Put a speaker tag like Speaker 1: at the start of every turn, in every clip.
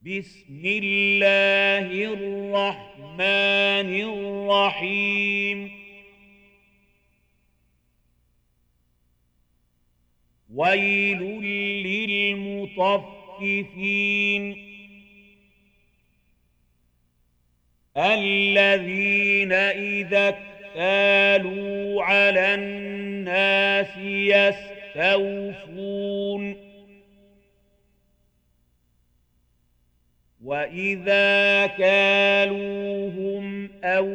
Speaker 1: بسم الله الرحمن الرحيم ويل للمطففين الذين إذا اكتالوا على الناس يستوفون وإذا كالوهم أو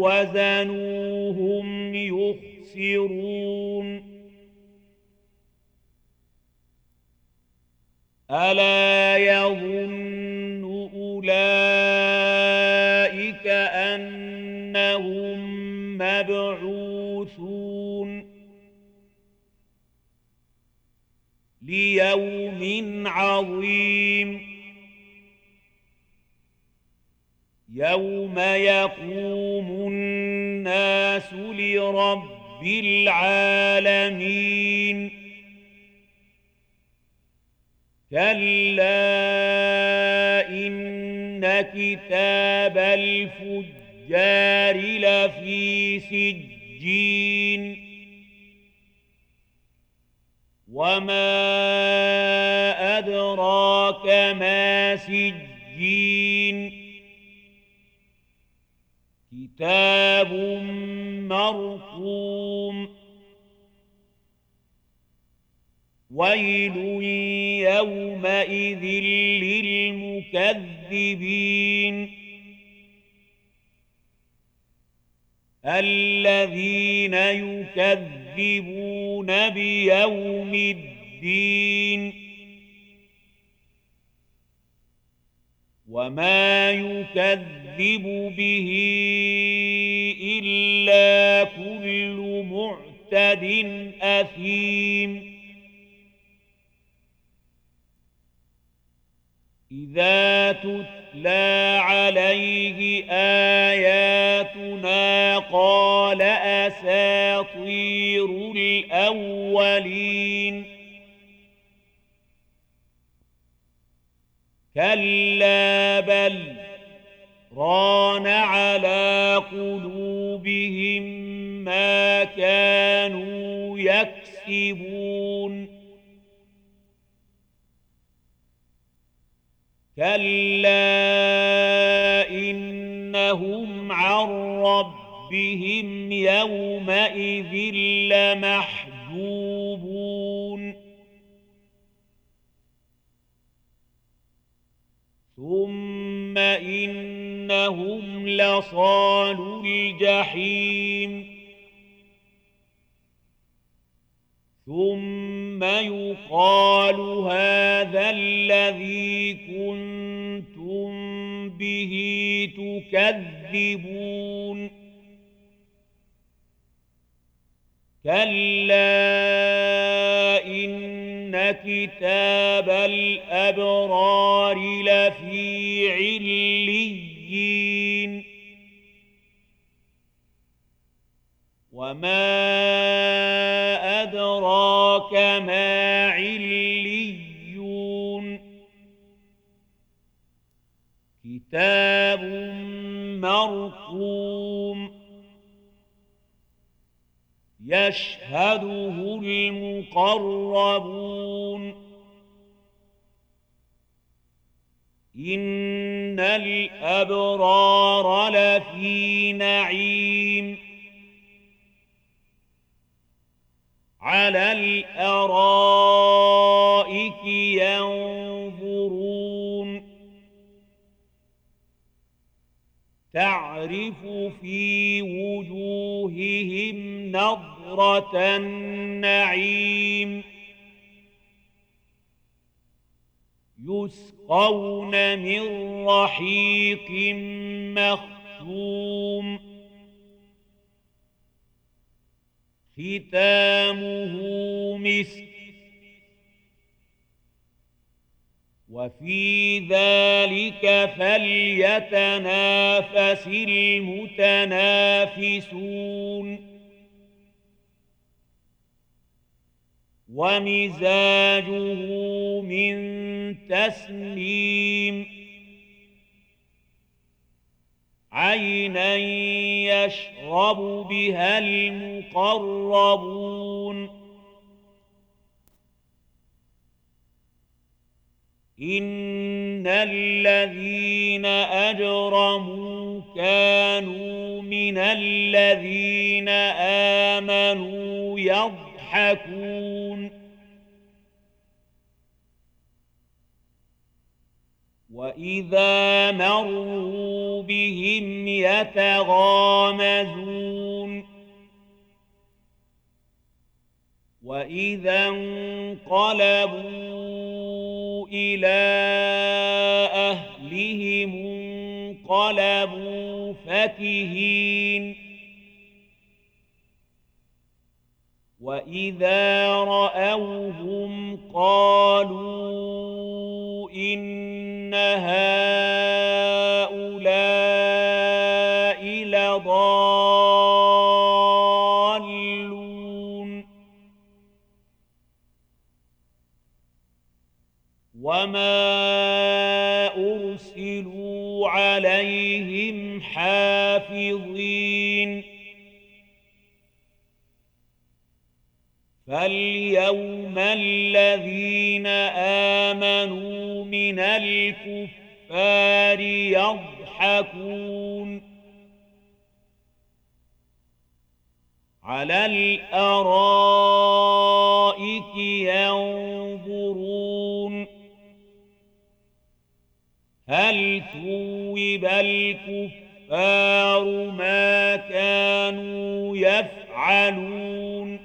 Speaker 1: وزنوهم يخسرون ألا يظن أولئك أنهم مبعوثون ليوم عظيم يوم يقوم الناس لرب العالمين كلا إن كتاب الفجار لفي سجين وما أدراك ما سجين كتاب مرقوم ويل يومئذ للمكذبين الذين يكذبون بيوم الدين وما يكذب به إلا كل معتد أثيم إذا تتلى عليه آياتنا قال أساطير الأولين كلا بل ران على قلوبهم ما كانوا يكسبون كلا إنهم عن ربهم يومئذ لمحجوبون ثم إنهم لصالو الجحيم ثم يقال هذا الذي كنتم به تكذبون كلا إن كتاب الأبرار لفي عليين وما أدراك ما عليون كتاب مرقوم يشهده المقربون إن الأبرار لفي نعيم على الأرائك ينظرون تعرف في وجوههم نضرة النعيم يسقون من رحيق مختوم ختامه مسك وفي ذلك فليتنافس المتنافسون ومزاجه من تسنيم عينا يشرب بها المقربون إن الذين أجرموا كانوا من الذين آمنوا يضحكون وإذا مروا بهم يتغامزون وإذا انقلبوا إلى أهلهم انقلبوا فكهين وإذا رأوهم قالوا إن هؤلاء لضالون وما أرسلوا عليهم حافظين فاليوم الذين آمنوا من الكفار يضحكون على الأرائك ينظرون هل ثوب الكفار ما كانوا يفعلون